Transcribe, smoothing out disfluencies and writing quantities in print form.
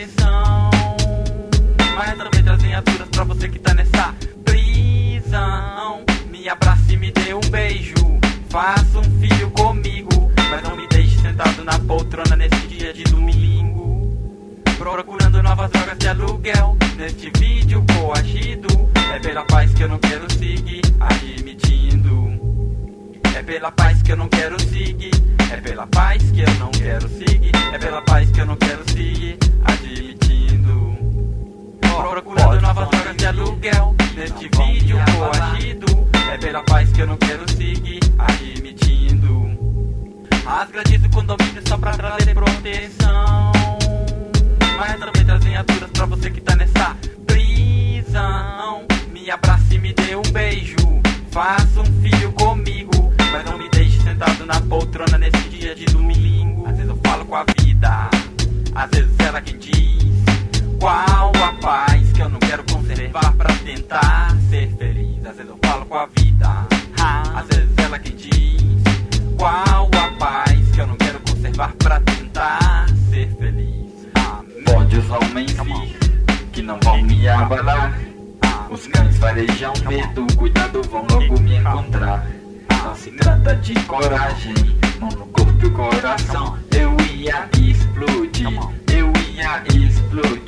proteção, mas também trazem aturas pra você que tá nessa prisão. Me abrace e me dê um beijo, faça um filho comigo, mas não me deixe sentado na poltrona nesse dia de domingo, procurando novas drogas de aluguel. Neste vídeo coagido, é pela paz que eu não quero seguir admitindo. É pela paz que eu não quero seguir, é pela paz que eu não quero seguir, é pela paz que eu não quero seguir admitindo. Procurando novas drogas de aluguel. Neste vídeo coagido, é pela paz que eu não quero seguir admitindo. As grades do condomínio só pra trazer proteção, mas também trazem aturas pra você que tá nessa prisão. Me abrace e me dê um beijo, faça um filho comigo, mas não me deixe sentado na poltrona nesse dia de domingo. Às vezes eu falo com a vida, às vezes ela quem diz qual a paz que eu não quero conservar pra tentar ser feliz. Às vezes eu falo com a vida, às vezes ela quem diz qual a paz que eu não quero conservar pra tentar ser feliz. Pode os homens vir, que não vão me abalar. Os cães farejam medo, cuidado, vão logo me encontrar. Não se trata de coragem, mão no corpo e coração. Eu ia explodir, eu ia explodir.